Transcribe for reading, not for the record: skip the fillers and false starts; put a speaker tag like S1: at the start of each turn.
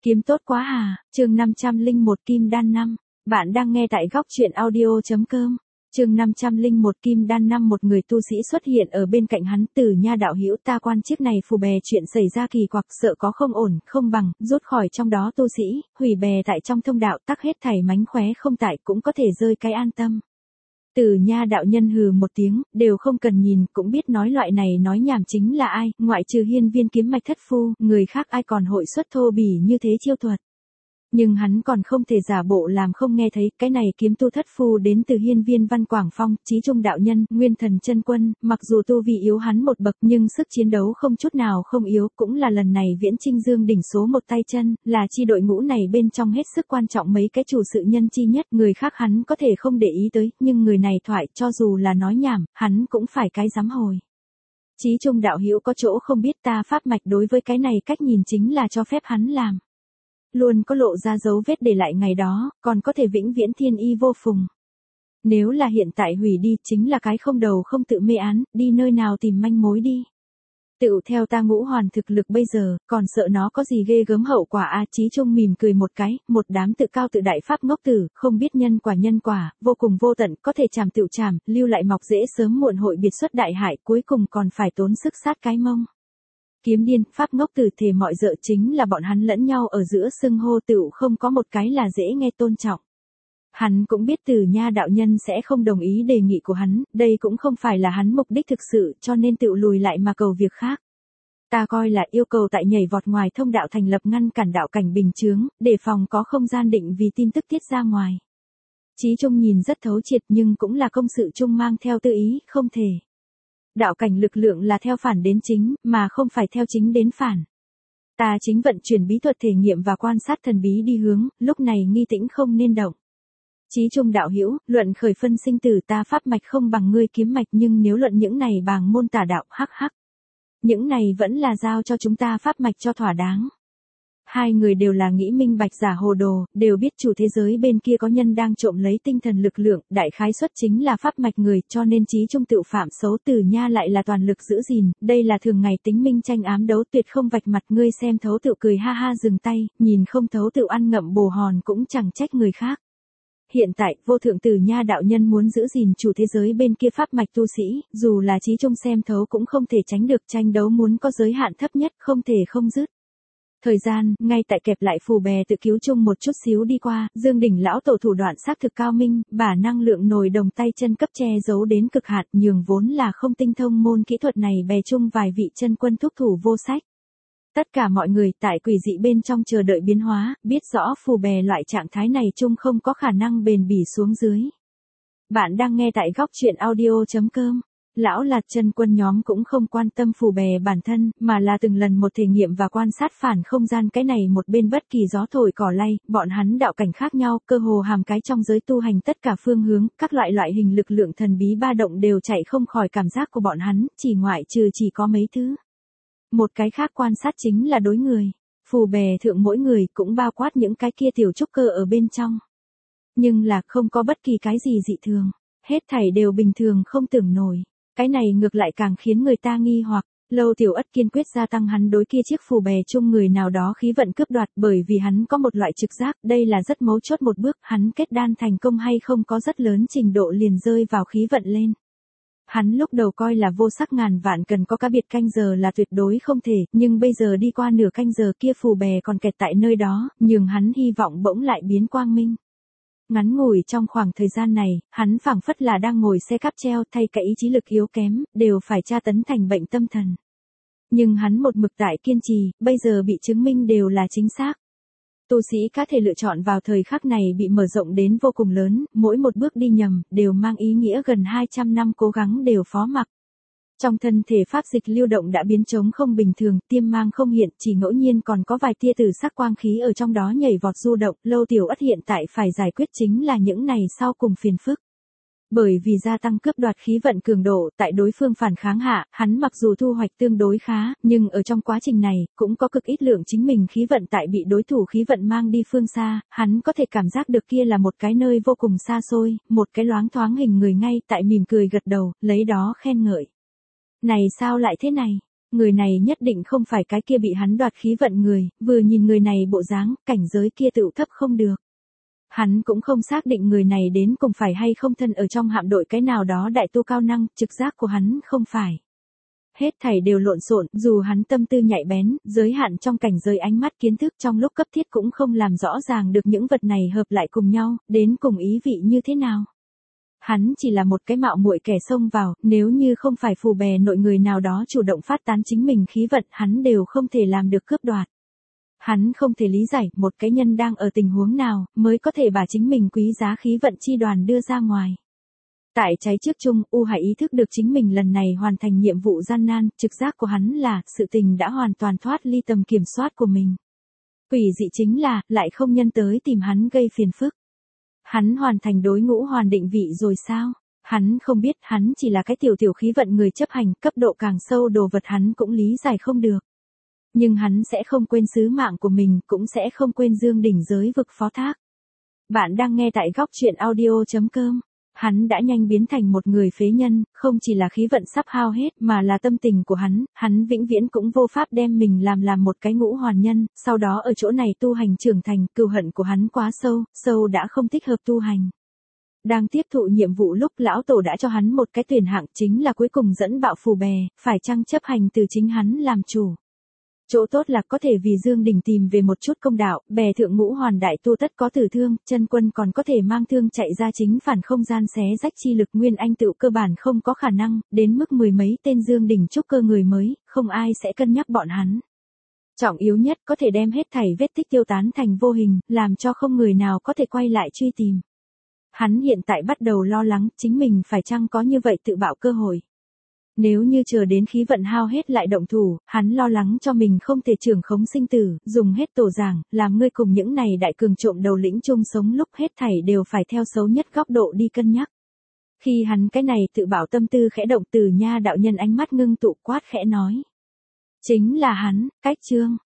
S1: Kiếm tốt quá à, chương 501 Kim Đan 5. Bạn đang nghe tại góc truyện audio.com. Chương 501 Kim Đan 5. Một người tu sĩ xuất hiện ở bên cạnh hắn. Từ Nha đạo hữu, ta quan chiếc này phù bè chuyện xảy ra kỳ quặc, sợ có không ổn, không bằng, rút khỏi trong đó tu sĩ, hủy bè tại trong thông đạo, tắc hết thảy mánh khóe không tại, cũng có thể rơi cái an tâm. Từ Nha đạo nhân hừ một tiếng, đều không cần nhìn, cũng biết nói loại này nói nhảm chính là ai, ngoại trừ Hiên Viên kiếm mạch thất phu, người khác ai còn hội xuất thô bỉ như thế chiêu thuật. Nhưng hắn còn không thể giả bộ làm không nghe thấy, cái này kiếm tu thất phu đến từ Hiên Viên Văn Quảng Phong, Chí Trung đạo nhân, Nguyên Thần chân quân, mặc dù tu vi yếu hắn một bậc nhưng sức chiến đấu không chút nào không yếu, cũng là lần này Viễn Trinh Dương đỉnh số một tay chân, là chi đội ngũ này bên trong hết sức quan trọng mấy cái chủ sự nhân chi nhất, người khác hắn có thể không để ý tới, nhưng người này thoại cho dù là nói nhảm, hắn cũng phải cái dám hồi. Chí Trung đạo hữu có chỗ không biết, ta pháp mạch đối với cái này cách nhìn chính là cho phép hắn làm. Luôn có lộ ra dấu vết để lại ngày đó, còn có thể vĩnh viễn thiên y vô phùng. Nếu là hiện tại hủy đi, chính là cái không đầu không tự mê án, đi nơi nào tìm manh mối đi. Tựu theo ta ngũ hoàn thực lực bây giờ, còn sợ nó có gì ghê gớm hậu quả a. Chí Trung mỉm cười một cái, một đám tự cao tự đại pháp ngốc tử, không biết nhân quả, vô cùng vô tận, có thể chàm tựu chàm, lưu lại mọc dễ sớm muộn hội biệt xuất đại hại, cuối cùng còn phải tốn sức sát cái mông. Kiếm điên, pháp ngốc tử thể mọi dợ chính là bọn hắn lẫn nhau ở giữa xưng hô tựu không có một cái là dễ nghe tôn trọng. Hắn cũng biết Từ Nha đạo nhân sẽ không đồng ý đề nghị của hắn, đây cũng không phải là hắn mục đích thực sự cho nên tựu lùi lại mà cầu việc khác. Ta coi là yêu cầu tại nhảy vọt ngoài thông đạo thành lập ngăn cản đạo cảnh bình chướng, để phòng có không gian định vì tin tức tiết ra ngoài. Chí Trung nhìn rất thấu triệt nhưng cũng là công sự chung mang theo tư ý, không thể. Đạo cảnh lực lượng là theo phản đến chính, mà không phải theo chính đến phản. Ta chính vận chuyển bí thuật thể nghiệm và quan sát thần bí đi hướng, lúc này nghi tĩnh không nên động. Chí Trung đạo hữu, luận khởi phân sinh tử ta pháp mạch không bằng ngươi kiếm mạch, nhưng nếu luận những này bàng môn tả đạo, hắc hắc. Những này vẫn là giao cho chúng ta pháp mạch cho thỏa đáng. Hai người đều là nghĩ minh bạch giả hồ đồ, đều biết chủ thế giới bên kia có nhân đang trộm lấy tinh thần lực lượng, đại khái xuất chính là pháp mạch người, cho nên Chí Trung tự phạm xấu. Từ Nha lại là toàn lực giữ gìn, đây là thường ngày tính minh tranh ám đấu, tuyệt không vạch mặt. Ngươi xem thấu tự cười ha ha dừng tay, nhìn không thấu tự ăn ngậm bồ hòn cũng chẳng trách người khác. Hiện tại, vô thượng Từ Nha đạo nhân muốn giữ gìn chủ thế giới bên kia pháp mạch tu sĩ, dù là Chí Trung xem thấu cũng không thể tránh được, tranh đấu muốn có giới hạn thấp nhất, không thể không dứt. Thời gian, ngay tại kẹp lại phù bè tự cứu chung một chút xíu đi qua, Dương Đỉnh lão tổ thủ đoạn xác thực cao minh, bả năng lượng nồi đồng tay chân cấp che giấu đến cực hạn, nhường vốn là không tinh thông môn kỹ thuật này bè chung vài vị chân quân thúc thủ vô sách. Tất cả mọi người tại quỷ dị bên trong chờ đợi biến hóa, biết rõ phù bè loại trạng thái này chung không có khả năng bền bỉ xuống dưới. Bạn đang nghe tại góc truyện audio.com. Lão Lạt chân quân nhóm cũng không quan tâm phù bè bản thân, mà là từng lần một thể nghiệm và quan sát phản không gian cái này một bên bất kỳ gió thổi cỏ lay, bọn hắn đạo cảnh khác nhau, cơ hồ hàm cái trong giới tu hành tất cả phương hướng, các loại hình lực lượng thần bí ba động đều chạy không khỏi cảm giác của bọn hắn, chỉ ngoại trừ chỉ có mấy thứ. Một cái khác quan sát chính là đối người, phù bè thượng mỗi người cũng bao quát những cái kia tiểu trúc cơ ở bên trong. Nhưng là không có bất kỳ cái gì dị thường, hết thảy đều bình thường không tưởng nổi. Cái này ngược lại càng khiến người ta nghi hoặc. Lâu Tiểu Ất kiên quyết gia tăng hắn đối kia chiếc phù bè chung người nào đó khí vận cướp đoạt, bởi vì hắn có một loại trực giác, đây là rất mấu chốt một bước, hắn kết đan thành công hay không có rất lớn trình độ liền rơi vào khí vận lên. Hắn lúc đầu coi là vô sắc ngàn vạn cần có cá biệt canh giờ là tuyệt đối không thể, nhưng bây giờ đi qua nửa canh giờ kia phù bè còn kẹt tại nơi đó, nhường hắn hy vọng bỗng lại biến quang minh. Ngắn ngủi trong khoảng thời gian này, hắn phảng phất là đang ngồi xe cáp treo, thay cả ý chí lực yếu kém, đều phải tra tấn thành bệnh tâm thần. Nhưng hắn một mực tại kiên trì, bây giờ bị chứng minh đều là chính xác. Tu sĩ có thể lựa chọn vào thời khắc này bị mở rộng đến vô cùng lớn, mỗi một bước đi nhầm, đều mang ý nghĩa gần 200 năm cố gắng đều phó mặc. Trong thân thể pháp dịch lưu động đã biến trống không bình thường, tiêm mang không hiện, chỉ ngẫu nhiên còn có vài tia tử sắc quang khí ở trong đó nhảy vọt du động. Lâu Tiểu Ất hiện tại phải giải quyết chính là những này sau cùng phiền phức. Bởi vì gia tăng cướp đoạt khí vận cường độ, tại đối phương phản kháng hạ, hắn mặc dù thu hoạch tương đối khá, nhưng ở trong quá trình này, cũng có cực ít lượng chính mình khí vận tại bị đối thủ khí vận mang đi phương xa, hắn có thể cảm giác được kia là một cái nơi vô cùng xa xôi, một cái loáng thoáng hình người ngay tại mỉm cười gật đầu, lấy đó khen ngợi. Này sao lại thế này? người này nhất định không phải cái kia bị hắn đoạt khí vận người, vừa nhìn người này bộ dáng, cảnh giới kia tựu thấp không được. Hắn cũng không xác định người này đến cùng phải hay không thân ở trong hạm đội cái nào đó đại tu cao năng, trực giác của hắn không phải. Hết thảy đều lộn xộn, dù hắn tâm tư nhạy bén, giới hạn trong cảnh giới ánh mắt kiến thức trong lúc cấp thiết cũng không làm rõ ràng được những vật này hợp lại cùng nhau, đến cùng ý vị như thế nào. Hắn chỉ là một cái mạo muội kẻ xông vào, nếu như không phải phù bè nội người nào đó chủ động phát tán chính mình khí vận, hắn đều không thể làm được cướp đoạt. Hắn không thể lý giải một cái nhân đang ở tình huống nào mới có thể bà chính mình quý giá khí vận chi đoàn đưa ra ngoài. Tại cháy trước chung, U Hải ý thức được chính mình lần này hoàn thành nhiệm vụ gian nan, trực giác của hắn là sự tình đã hoàn toàn thoát ly tầm kiểm soát của mình. Quỷ dị chính là, lại không nhân tới tìm hắn gây phiền phức. Hắn hoàn thành đối ngũ hoàn định vị rồi sao? Hắn không biết, hắn chỉ là cái tiểu khí vận người chấp hành, cấp độ càng sâu đồ vật hắn cũng lý giải không được. Nhưng hắn sẽ không quên sứ mạng của mình, cũng sẽ không quên dương đỉnh giới vực phó thác. Bạn đang nghe tại góc truyện audio.com. Hắn đã nhanh biến thành một người phế nhân, không chỉ là khí vận sắp hao hết mà là tâm tình của hắn vĩnh viễn cũng vô pháp đem mình làm một cái ngũ hoàn nhân, sau đó ở chỗ này tu hành trưởng thành, cừu hận của hắn quá sâu đã không thích hợp tu hành. Đang tiếp thụ nhiệm vụ lúc lão tổ đã cho hắn một cái tuyển hạng chính là cuối cùng dẫn bạo phù bè, phải chăng chấp hành từ chính hắn làm chủ. Chỗ tốt là có thể vì Dương Đình tìm về một chút công đạo, bè thượng ngũ hoàn đại tu tất có tử thương, chân quân còn có thể mang thương chạy ra chính phản không gian xé rách chi lực nguyên anh tựu cơ bản không có khả năng, đến mức mười mấy tên Dương Đình trúc cơ người mới, không ai sẽ cân nhắc bọn hắn. Trọng yếu nhất có thể đem hết thảy vết tích tiêu tán thành vô hình, làm cho không người nào có thể quay lại truy tìm. Hắn hiện tại bắt đầu lo lắng chính mình phải chăng có như vậy tự bạo cơ hội. Nếu như chờ đến khí vận hao hết lại động thủ, hắn lo lắng cho mình không thể trưởng khống sinh tử, dùng hết tổ giảng, làm ngươi cùng những này đại cường trộm đầu lĩnh chung sống lúc hết thảy đều phải theo xấu nhất góc độ đi cân nhắc. Khi hắn cái này tự bảo tâm tư khẽ động từ nha đạo nhân ánh mắt ngưng tụ quát khẽ nói. Chính là hắn, cách chương.